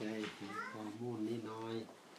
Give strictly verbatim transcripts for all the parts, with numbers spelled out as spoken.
ได้ข้อมูลนิดน้อย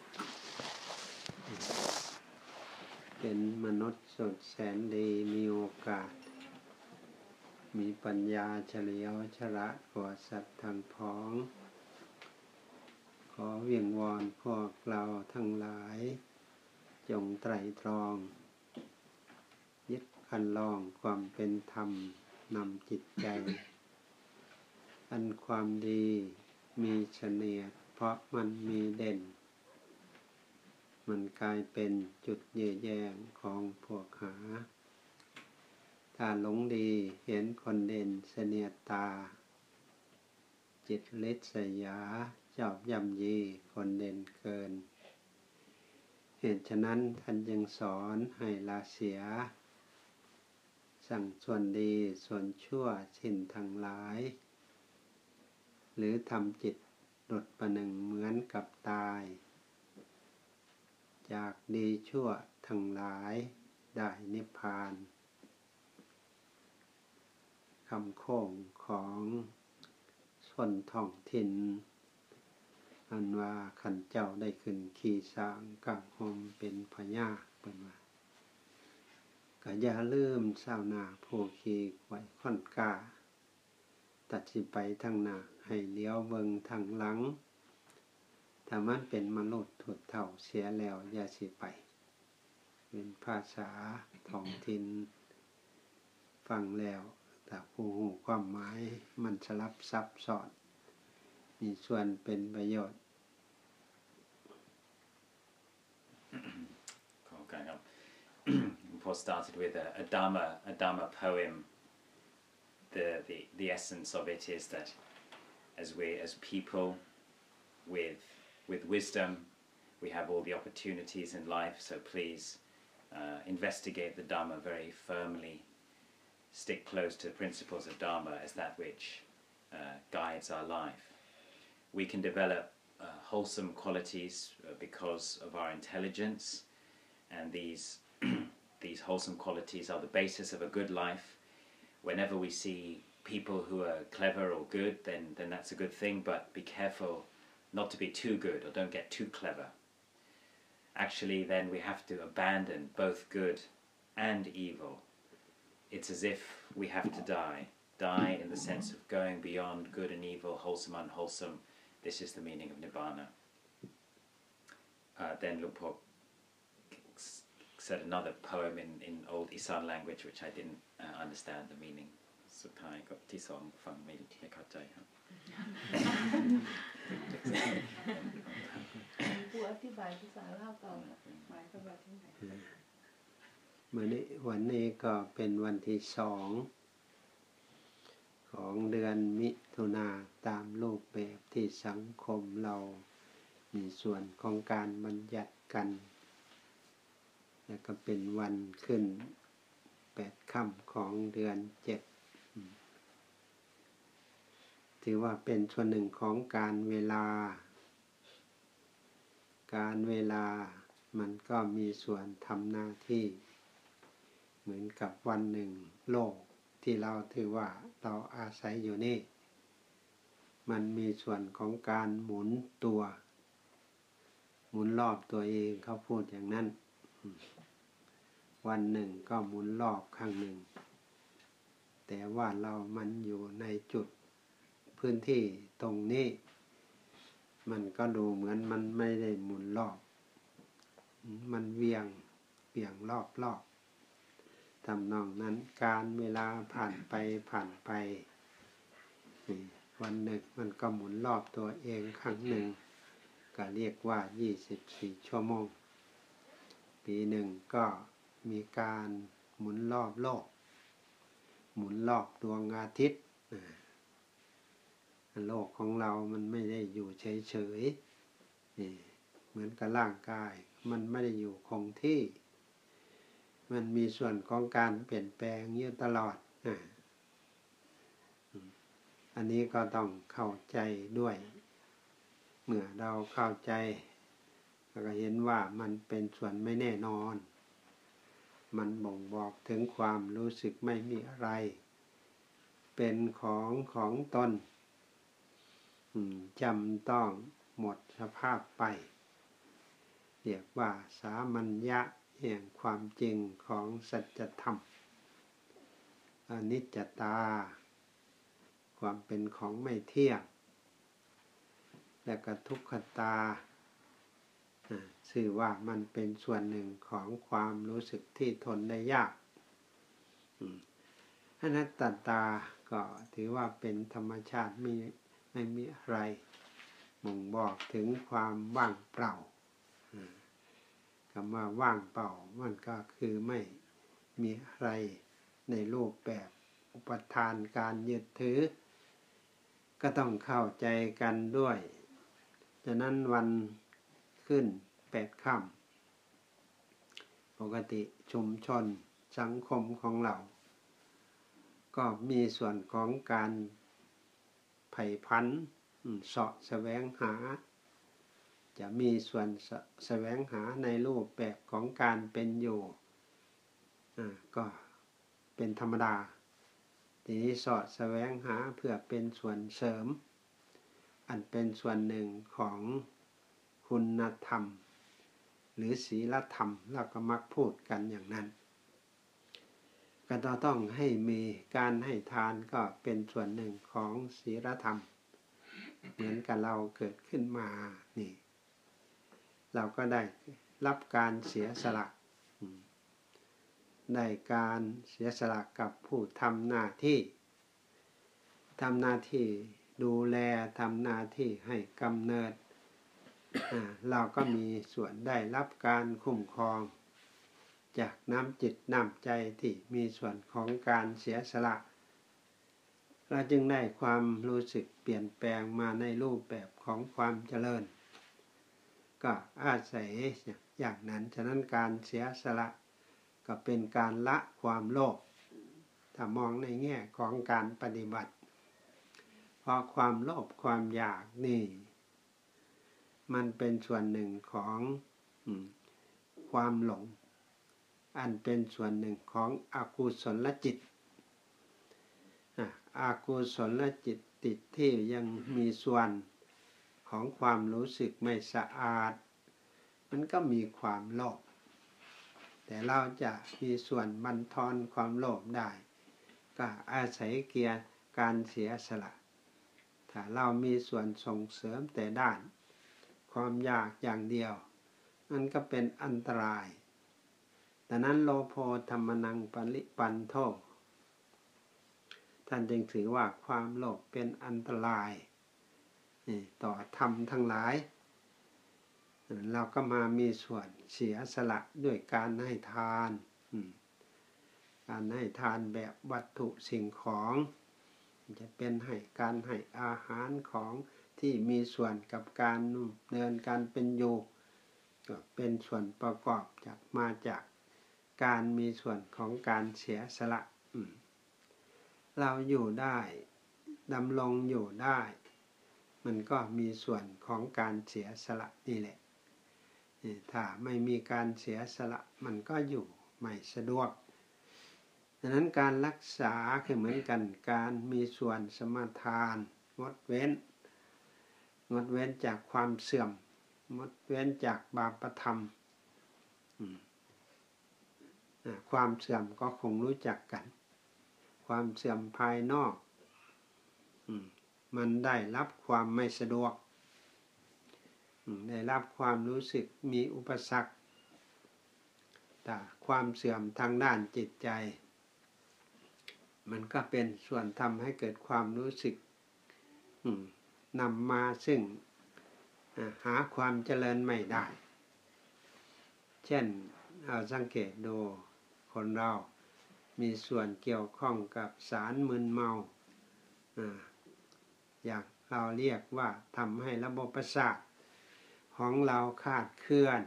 เป็นมนุษย์สดแสนดีมีโอกาสมีปัญญาเฉลียวฉลาดกว่าสัตว์ทั้งพ้องขอเวียงวอนพวกเราทั้งหลายจงไตร่ตรองยึดคันลองความเป็นธรรมนำจิตใจอันความดีมีเฉนียดเพราะมันมีเด่นมันกลายเป็นจุดเย่แย่งของพวกหาถ้าหลงดีเห็นคนเด่นเสนียดตาจิตลิษยาชอบย่ำยีคนเด่นเกินเหตุฉะนั้นท่านยังสอนให้ละเสียสั่งส่วนดีส่วนชั่วสิ้นทั้งหลายหรือทำจิตหลุดประหนึ่งเหมือนกับตายจากดีชั่วทั้งหลายได้นิพพานคำโค้งของชนท้องถิ่นอันว่าขันเจ้าได้ขึ้นขี่ช้างกังหมเป็นพญาเป็นว่าก็อย่าลืมชาวนาผู้ขี่ไว้ค่อนกาตัดสิไปทางหน้าให้เลี้ยวเบิ่งทางหลังถ้ามันเป็นมนุษย์ถุดเท่าเสียแล้วอย่าสิไปเป็นภาษาท้องถิ่นฟังแล้วแต่ผู้หูความหมายมันสลับซับซ้อนมีส่วนเป็นประโยชน์ Okay, um, Paul started with a, a Dharma, a Dharma poem. The, the the essence of it is that as we, as people with with wisdom, we have all the opportunities in life. So please uh, investigate the Dharma very firmly. Stick close to the principles of Dharma as that which uh, guides our life. We can develop uh, wholesome qualities uh, because of our intelligence, and these these wholesome qualities are the basis of a good life. Whenever we see people who are clever or good, then then that's a good thing. But be careful not to be too good or don't get too clever. Actually, then we have to abandon both good and evil. It's as if we have to die. Die in the sense of going beyond good and evil, wholesome, unwholesome. This is the meaning of Nibbana. Uh, then Luang Por said another poem in, in old Isan language, which I didn't uh, understand the meaning. สุดท้ายก็ที่สองฟังไม่ไม่เข้าใจครับผู้อธิบายภาษาลาวต่อหมายความว่าที่ไหนมื้อนี้วันนี้ก็เป็นวันที่สองของเดือนมิถุนาตามรูปแบบที่สังคมเรามีส่วนของการบัญญัติกันแล้วก็เป็นวันขึ้นแปดค่ำของเดือนเจ็ดถือว่าเป็นส่วนหนึ่งของการเวลาการเวลามันก็มีส่วนทำหน้าที่เหมือนกับวันหนึ่งโลกที่เราถือว่าเราอาศัยอยู่นี่มันมีส่วนของการหมุนตัวหมุนรอบตัวเองเขาพูดอย่างนั้นวันหนึ่งก็หมุนรอบข้างหนึ่งแต่ว่าเรามันอยู่ในจุดพื้นที่ตรงนี้มันก็ดูเหมือนมันไม่ได้หมุนรอบมันเวียงเบี่ยงรอบรอบทำนองนั้นการเวลาผ่านไปผ่านไปวันหนึ่งมันก็หมุนรอบตัวเองครั้งหนึ่งก็เรียกว่ายี่สิบสี่ชั่วโมงปีหนึ่งก็มีการหมุนรอบโลกหมุนรอบดวงอาทิตย์โลกของเรามันไม่ได้อยู่เฉยๆเหมือนกับร่างกายมันไม่ได้อยู่คงที่มันมีส่วนของการเปลี่ยนแปลงอยู่ตลอดอันนี้ก็ต้องเข้าใจด้วยเมื่อเราเข้าใจก็เห็นว่ามันเป็นส่วนไม่แน่นอนมันบ่งบอกถึงความรู้สึกไม่มีอะไรเป็นของของตนจำต้องหมดสภาพไปเรียกว่าสามัญญะแห่งความจริงของสัจธรรมอนิจจตาความเป็นของไม่เที่ยงและก็ทุกขตาชื่อว่ามันเป็นส่วนหนึ่งของความรู้สึกที่ทนได้ยากอนัตตาก็ถือว่าเป็นธรรมชาติมีไม่มีอะไรบ่งบอกถึงความว่างเปล่าคำว่าว่างเปล่ามันก็คือไม่มีอะไรในรูปแบบอุปทานการยึดถือก็ต้องเข้าใจกันด้วยฉะนั้นวันขึ้นแปดค่ำปกติชุมชนสังคมของเราก็มีส่วนของการไผ่พันเสาะแสวงหาจะมีส่วนแสวงหาในรูปแบบของการเป็นอยู่ก็เป็นธรรมดาทีนี้เสาะแสวงหาเพื่อเป็นส่วนเสริมอันเป็นส่วนหนึ่งของคุณธรรมหรือศีลธรรมเราก็มักพูดกันอย่างนั้นก็ต้องให้มีการให้ทานก็เป็นส่วนหนึ่งของศีลธรรมเหมือนกับเราเกิดขึ้นมานี่เราก็ได้รับการเสียสละได้การเสียสละกับผู้ทำหน้าที่ทำหน้าที่ดูแลทำหน้าที่ให้กำเนิดเราก็มีส่วนได้รับการคุ้มครองจากน้ำจิตน้ำใจที่มีส่วนของการเสียสละเราจึงได้ความรู้สึกเปลี่ยนแปลงมาในรูปแบบของความเจริญก็อาศัยอย่างนั้นฉะนั้นการเสียสละก็เป็นการละความโลภถ้ามองในแง่ของการปฏิบัติเพราะความโลภความอยากนี่มันเป็นส่วนหนึ่งของความหลงอันเป็นส่วนหนึ่งของอกุศลจิตอกุศลจิตติดที่ยังมีส่วนของความรู้สึกไม่สะอาดมันก็มีความโลภแต่เราจะมีส่วนบั่นทอนความโลภได้ก็อาศัยเกียรติการเสียสละถ้าเรามีส่วนส่งเสริมแต่ด้านความอยากอย่างเดียวมันก็เป็นอันตรายดังนั้นโลโภธัมมนังปริปันโทท่านจึงถือว่าความโลภเป็นอันตรายต่อธรรมทั้งหลายเราก็มามีส่วนเสียสละด้วยการให้ทานการให้ทานแบบวัตถุสิ่งของจะเป็นให้การให้อาหารของที่มีส่วนกับการเดินการเป็นอยู่ก็เป็นส่วนประกอบจากมาจากการมีส่วนของการเสียสละเราอยู่ได้ดำรงอยู่ได้มันก็มีส่วนของการเสียสละนี่แหละถ้าไม่มีการเสียสละมันก็อยู่ไม่สะดวกดังนั้นการรักษาคือเหมือนกันการมีส่วนสมาทานงดเว้นงดเว้นจากความเสื่อมงดเว้นจากบาปธรรมความเสื่อมก็คงรู้จักกันความเสื่อมภายนอกมันได้รับความไม่สะดวกได้รับความรู้สึกมีอุปสรรคแต่ความเสื่อมทางด้านจิตใจมันก็เป็นส่วนทำให้เกิดความรู้สึกนำมาซึ่งหาความเจริญไม่ได้เช่นเอาสังเกตดูคนเรามีส่วนเกี่ยวข้องกับสารมึนเมาอย่างเราเรียกว่าทำให้ระบบประสาทของเราคลาดเคลื่อน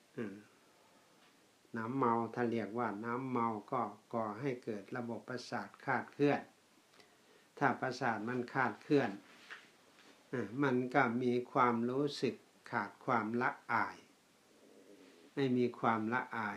น้ำเมาถ้าเรียกว่าน้ำเมาก็ก่อให้เกิดระบบประสาทคลาดเคลื่อนถ้าประสาทมันคลาดเคลื่อนมันก็มีความรู้สึกขาดความละอายไม่มีความละอาย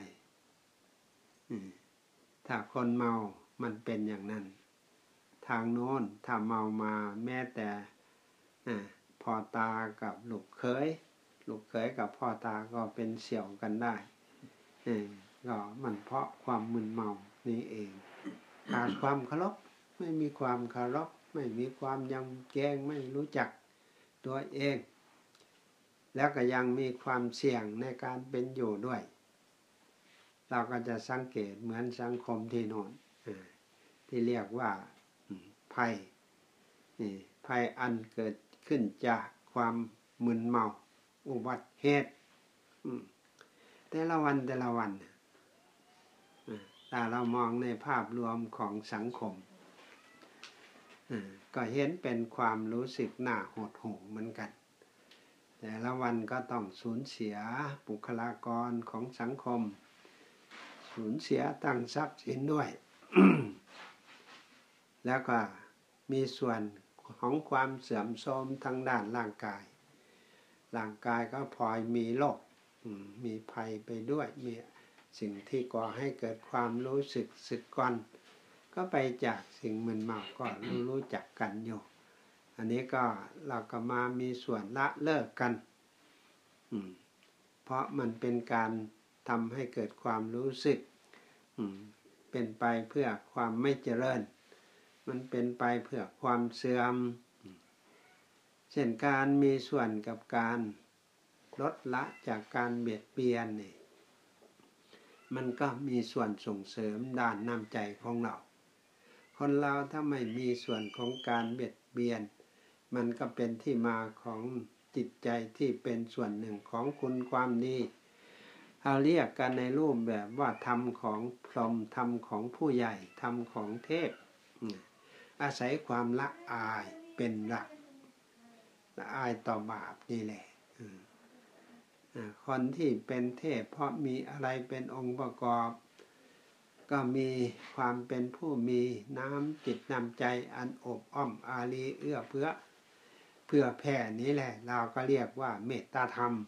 ถ้าคนเมามันเป็นอย่างนั้นทางโน้นถ้าเมามาแม้แต่พอตากับลูกเขยลูกเขยกับพ่อตาก็เป็นเสี่ยวกันได้เออก็มันเพราะความมึนเมานี่เองขาดความเคารพไม่มีความเคารพไม่มีความยำแกงไม่รู้จักตัวเองแล้วก็ยังมีความเสี่ยงในการเป็นอยู่ด้วยเราก็จะสังเกตเหมือนสังคมที่โน่นที่เรียกว่าภัยภัยอันเกิดขึ้นจากความมึนเมาอุบัติเหตุแต่ละวันแต่ละวันถ้าเรามองในภาพรวมของสังคมก็เห็นเป็นความรู้สึกน่าหดหู่เหมือนกันแต่ละวันก็ต้องสูญเสียบุคลากรของสังคมสูญเสียตั้งทรัพย์สินด้วย แล้วก็มีส่วนของความเสื่อมโทรมทางด้านร่างกายร่างกายก็พลอยมีโรคมีภัยไปด้วยมีสิ่งที่ก่อให้เกิดความรู้สึกสึกก่อนก็ไปจากสิ่งมึนเมาก็รู้รู้จักกันอยู่อันนี้ก็เราก็มามีส่วนละเลิกกันเพราะมันเป็นการทำให้เกิดความรู้สึกเป็นไปเพื่อความไม่เจริญมันเป็นไปเพื่อความเสื่อมเช่นการมีส่วนกับการลดละจากการเบียดเบียนนี่มันก็มีส่วนส่งเสริมด้านน้ำใจของเราคนเราถ้าไม่มีส่วนของการเบียดเบียนมันก็เป็นที่มาของจิตใจที่เป็นส่วนหนึ่งของคุณความดีเราเรียกกันในรูปแบบว่าธรรมของพรหมธรรมของผู้ใหญ่ธรรมของเทพอาศัยความละอายเป็นหลักละอายต่อบาปนี่แหละคนที่เป็นเทพเพราะมีอะไรเป็นองค์ประกอบก็มีความเป็นผู้มีน้ำจิตน้ำใจอันอบอ้อมอารีเอื้อเฟื้อเพื่อแผ่นี้แหละเราก็เรียกว่าเมตตาธรรม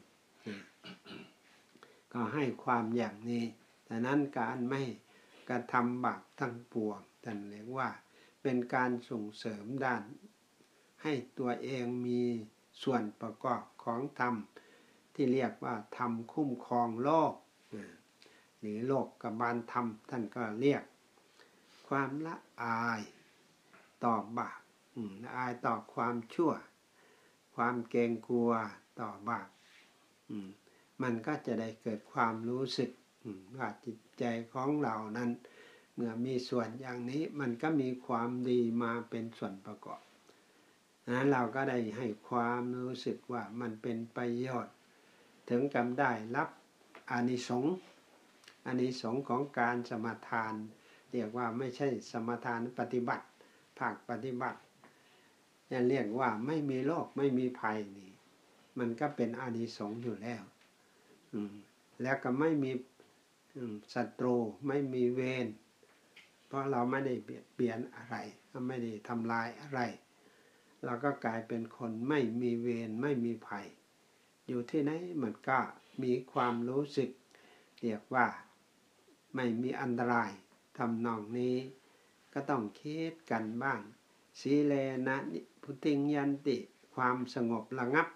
ก็ให้ความอย่างนี้แต่นั้นการไม่กระทำบาปทั้งปวงท่านเรียกว่าเป็นการส่งเสริมด้านให้ตัวเองมีส่วนประกอบของธรรมที่เรียกว่าธรรมคุ้มครองโลกหรือโลกกับบาลธรรมท่านก็เรียกความละอายต่อบาปละอายต่อความชั่วความเกรงกลัวต่อบาปมันก็จะได้เกิดความรู้สึกว่าจิตใจของเรานั้นเมื่อมีส่วนอย่างนี้มันก็มีความดีมาเป็นส่วนประกอบนั้นเราก็ได้ให้ความรู้สึกว่ามันเป็นประโยชน์ถึงกับได้รับอานิสงส์อานิสงส์ของการสมาทานเรียกว่าไม่ใช่สมาทานปฏิบัติภาคปฏิบัติจะเรียกว่าไม่มีโรคไม่มีภัยนี่มันก็เป็นอานิสงส์อยู่แล้วแล้วก็ไม่มีศัตรูไม่มีเวรเพราะเราไม่ได้เบียดเบียนอะไรไม่ได้ทำลายอะไรเราก็กลายเป็นคนไม่มีเวรไม่มีภัยอยู่ที่ไหนมันก็มีความรู้สึกเรียกว่าไม่มีอันตรายทำนองนี้ก็ต้องคิดกันบ้างสีเลนะพุติงยันติความสงบระงับ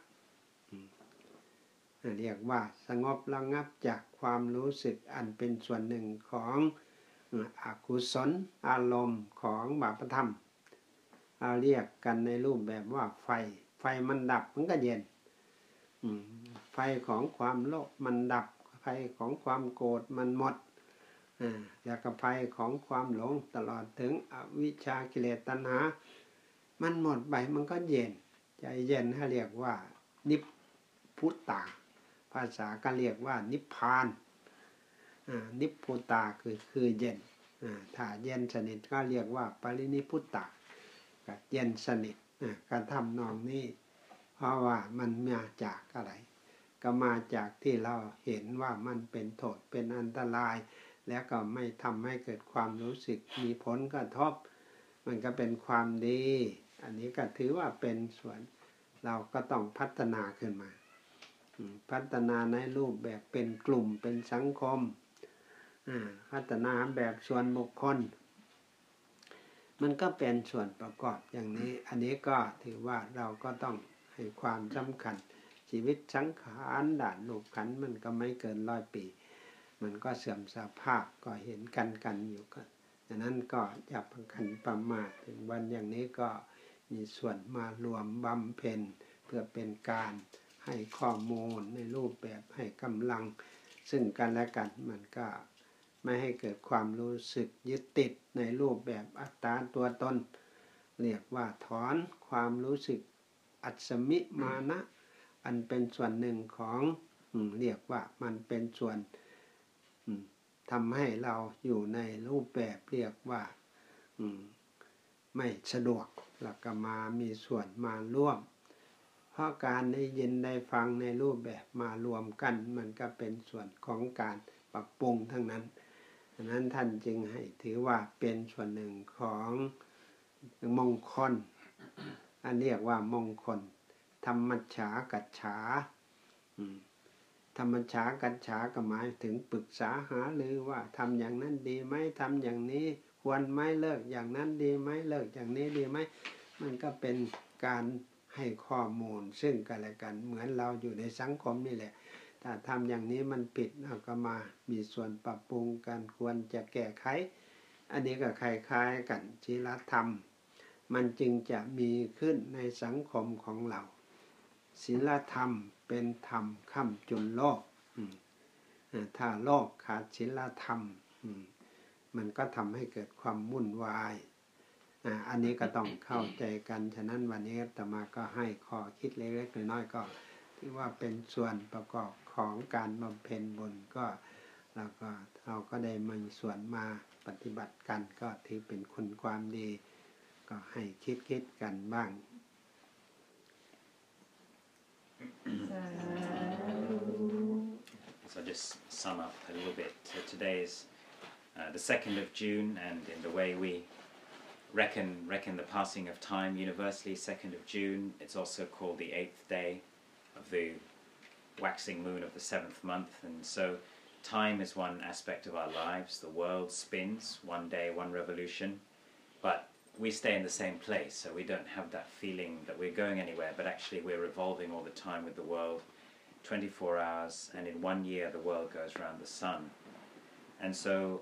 เรียกว่าสงบระงับจากความรู้สึกอันเป็นส่วนหนึ่งของอกุศลอารมณ์ของบาปธรรมเราเรียกกันในรูปแบบว่าไฟไฟมันดับมันก็เย็นไฟของความโลภมันดับไฟของความโกรธมันหมดแล้วก็ไฟของความหลงตลอดถึงอวิชชากิเลสตัณหามันหมดไปมันก็เย็นใจเย็นให้เรียกว่านิพพุตตาภาษาก็เรียกว่านิพพานนิพพุตตาคือคือเย็นถ้าเย็นสนิทก็เรียกว่าปรินิพพุตตาก็เย็นสนิทการทำนองนี้เพราะว่ามันมาจากอะไรก็มาจากที่เราเห็นว่ามันเป็นโทษเป็นอันตรายแล้วก็ไม่ทำให้เกิดความรู้สึกมีผลกระทบมันก็เป็นความดีอันนี้ก็ถือว่าเป็นส่วนเราก็ต้องพัฒนาขึ้นมาพัฒนาในรูปแบบเป็นกลุ่มเป็นสังคมพัฒนาแบบส่วนบุคคลมันก็เป็นส่วนประกอบอย่างนี้อันนี้ก็ถือว่าเราก็ต้องให้ความสำคัญชีวิตสังขารด่านรูปขันธ์มันก็ไม่เกินร้อยปีมันก็เสื่อมสภาพก็เห็นกันกันอยู่กันดังนั้นก็อย่าประคันประมาทถึงวันอย่างนี้ก็มีส่วนมารวมบำเพ็ญเพื่อเป็นการให้ข้อมูลในรูปแบบให้กำลังซึ่งกันและกันมันก็ไม่ให้เกิดความรู้สึกยึดติดในรูปแบบอัตตาตัวตนเรียกว่าถอนความรู้สึกอัศมิมานะอันเป็นส่วนหนึ่งของเรียกว่ามันเป็นส่วนทำให้เราอยู่ในรูปแบบเรียกว่าไม่สะดวกแล้วก็มามีส่วนมาร่วมเพราะการได้ยินได้ฟังในรูปแบบมารวมกันมันก็เป็นส่วนของการปรับปรุงทั้งนั้นดังนั้นท่านจึงให้ถือว่าเป็นส่วนหนึ่งของมงคลอันเรียกว่ามงคลธรรมฉากัจฉาธรรมฉากัจฉาก็หมายถึงปรึกษาหารือว่าทำอย่างนั้นดีไหมทำอย่างนี้ควรไหมเลิกอย่างนั้นดีไหมเลิกอย่างนี้ดีไหมมันก็เป็นการให้ข้อมูลซึ่งกันและกันเหมือนเราอยู่ในสังคมนี่แหละถ้าทำอย่างนี้มันผิดเราก็มามีส่วนปรับปรุงกันควรจะแก้ไขอันนี้ก็คล้ายๆกันศีลธรรมมันจึงจะมีขึ้นในสังคมของเราศีลธรรมเป็นธรรมค้ำจุนโลกถ้าโลกขาดศีลธรรมมันก็ทำให้เกิดความวุ่นวายอันนี้ก็ต้องเข้าใจกันฉะนั้นวันนี้อาตมาก็ให้ข้อคิดเล็กๆน้อยๆก็ที่ว่าเป็นส่วนประกอบของการบำเพ็ญบุญก็แล้วก็เราก็ได้มีส่วนมาปฏิบัติกันก็ถือเป็นคุณความดีก็ให้คิดๆกันบ้าง So I'll just sum up a little bit. So today is uh, the second of June, and in the way we reckon reckon the passing of time universally, second of June, it's also called the eighth day of the waxing moon of the seventh month. And so time is one aspect of our lives. The world spins, one day, one revolution, but we stay in the same place, so we don't have that feeling that we're going anywhere, but actually we're revolving all the time with the world, twenty-four hours, and in one year the world goes around the sun. And so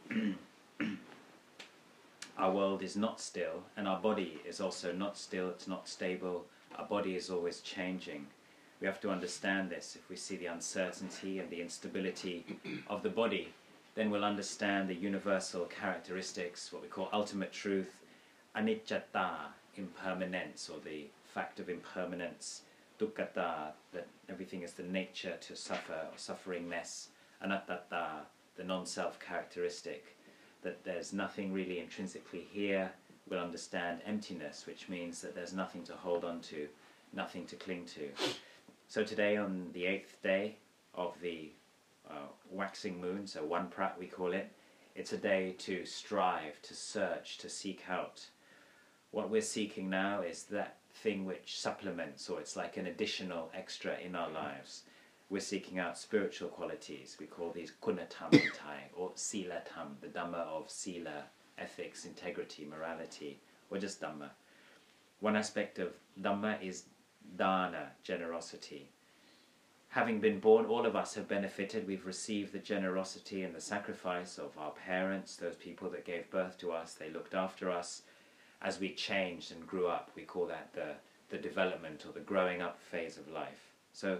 our world is not still, and our body is also not still, it's not stable. Our body is always changing. We have to understand this. If we see the uncertainty and the instability of the body, then we'll understand the universal characteristics, what we call ultimate truth, aniccatta, impermanence, or the fact of impermanence, dukkhatta, that everything is the nature to suffer or sufferingness, anattatta, the non-self characteristic, that there's nothing really intrinsically here. We'll understand emptiness, which means that there's nothing to hold on to, nothing to cling to. So today, on the eighth day of the uh, waxing moon, so one prat we call it, it's a day to strive, to search, to seek out. What we're seeking now is that thing which supplements, or it's like an additional extra in our lives. We're seeking out spiritual qualities. We call these gunatham in Thai, or silatham, the dhamma of sila, ethics, integrity, morality, or just dhamma. One aspect of dhamma is dana, generosity. Having been born, all of us have benefited. We've received the generosity and the sacrifice of our parents, those people that gave birth to us. They looked after us. As we changed and grew up, we call that the, the development or the growing up phase of life. So,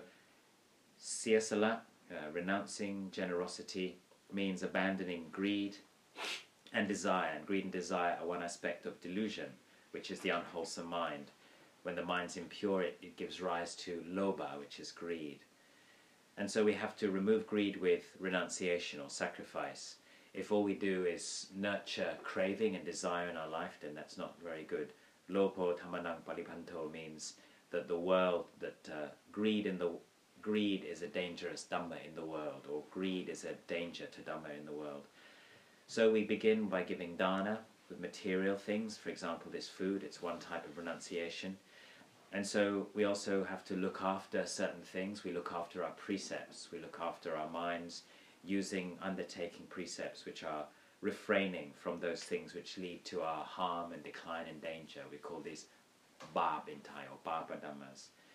siyasala, uh, renouncing generosity, means abandoning greed and desire. And greed and desire are one aspect of delusion, which is the unwholesome mind. When the mind's impure, it, it gives rise to lobha, which is greed. And so we have to remove greed with renunciation or sacrifice. If all we do is nurture craving and desire in our life, then that's not very good. Lopo tamanang palipanto means that the world, that uh, greed in the greed is a dangerous dhamma in the world, or greed is a danger to dhamma in the world. So we begin by giving dana with material things. For example, this food, it's one type of renunciation. And so we also have to look after certain things. We look after our precepts. We look after our minds, using, undertaking precepts which are refraining from those things which lead to our harm and decline and danger. We call these bab in Thai, or baba dhammas.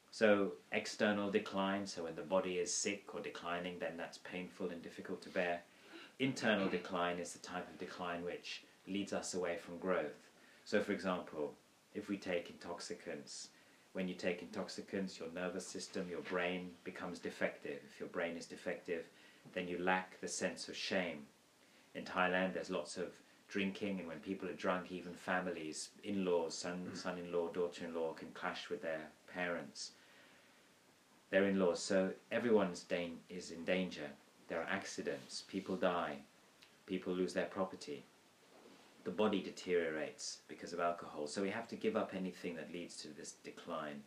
So external decline, so when the body is sick or declining, then that's painful and difficult to bear. Internal decline is the type of decline which leads us away from growth. So for example, if we take intoxicants, when you take intoxicants, your nervous system, your brain becomes defective. If your brain is defective, then you lack the sense of shame. In Thailand, there's lots of drinking, and when people are drunk, even families, in-laws, son, son-in-law, daughter-in-law can clash with their parents, their in-laws. So everyone is in danger. There are accidents, people die, people lose their property. The body deteriorates because of alcohol. So we have to give up anything that leads to this decline.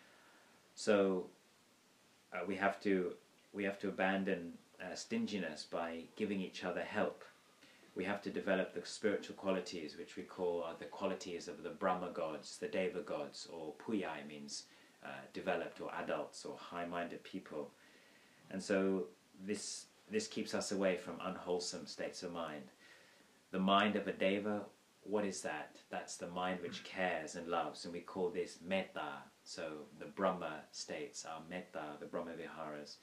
So uh, we have to we have to abandon uh, stinginess by giving each other help. We have to develop the spiritual qualities, which we call are the qualities of the Brahma gods, the Deva gods, or Puyai means uh, developed or adults or high-minded people. And so this this keeps us away from unwholesome states of mind. The mind of a Deva, what is that? That's the mind which cares and loves, and we call this Metta. So the Brahma states are Metta, the Brahma Viharas.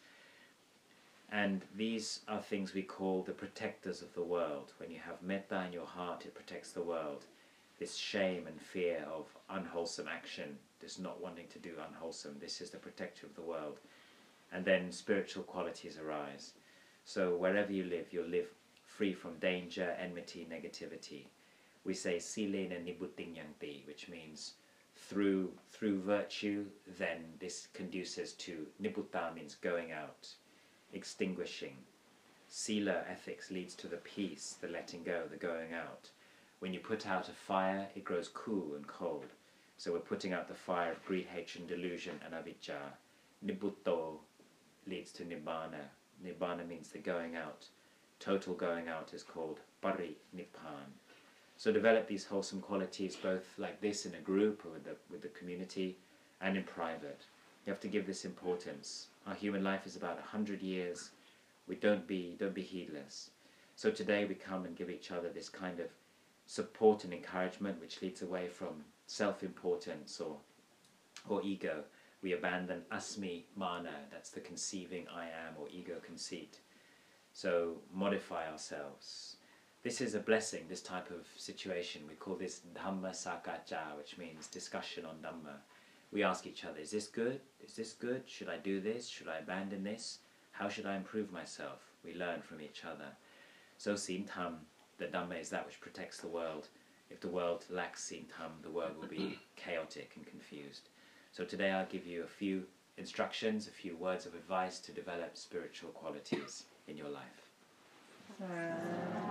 And these are things we call the protectors of the world. When you have Metta in your heart, it protects the world. This shame and fear of unwholesome action, this not wanting to do unwholesome, this is the protector of the world. And then spiritual qualities arise. So wherever you live, you'll live free from danger, enmity, negativity. We say silena nibutting yanti, which means through through virtue, then this conduces to nibutta, means going out, extinguishing. Sila, ethics, leads to the peace, the letting go, the going out. When you put out a fire, it grows cool and cold. So we're putting out the fire of greed, hatred, and delusion, and avijja. Nibutto leads to nibbana. Nibbana means the going out. Total going out is called parinippan. So develop these wholesome qualities both like this in a group or with the, with the community and in private. You have to give this importance. Our human life is about a hundred years. We don't be, don't be heedless. So today we come and give each other this kind of support and encouragement which leads away from self-importance or, or ego. We abandon asmi mana, that's the conceiving I am or ego conceit. So modify ourselves. This is a blessing, this type of situation. We call this Dhamma Sakacha, which means discussion on Dhamma. We ask each other, is this good? Is this good? Should I do this? Should I abandon this? How should I improve myself? We learn from each other. So Sin Tham, the Dhamma is that which protects the world. If the world lacks Sin Tham, the world will be chaotic and confused. So today I'll give you a few instructions, a few words of advice to develop spiritual qualities in your life.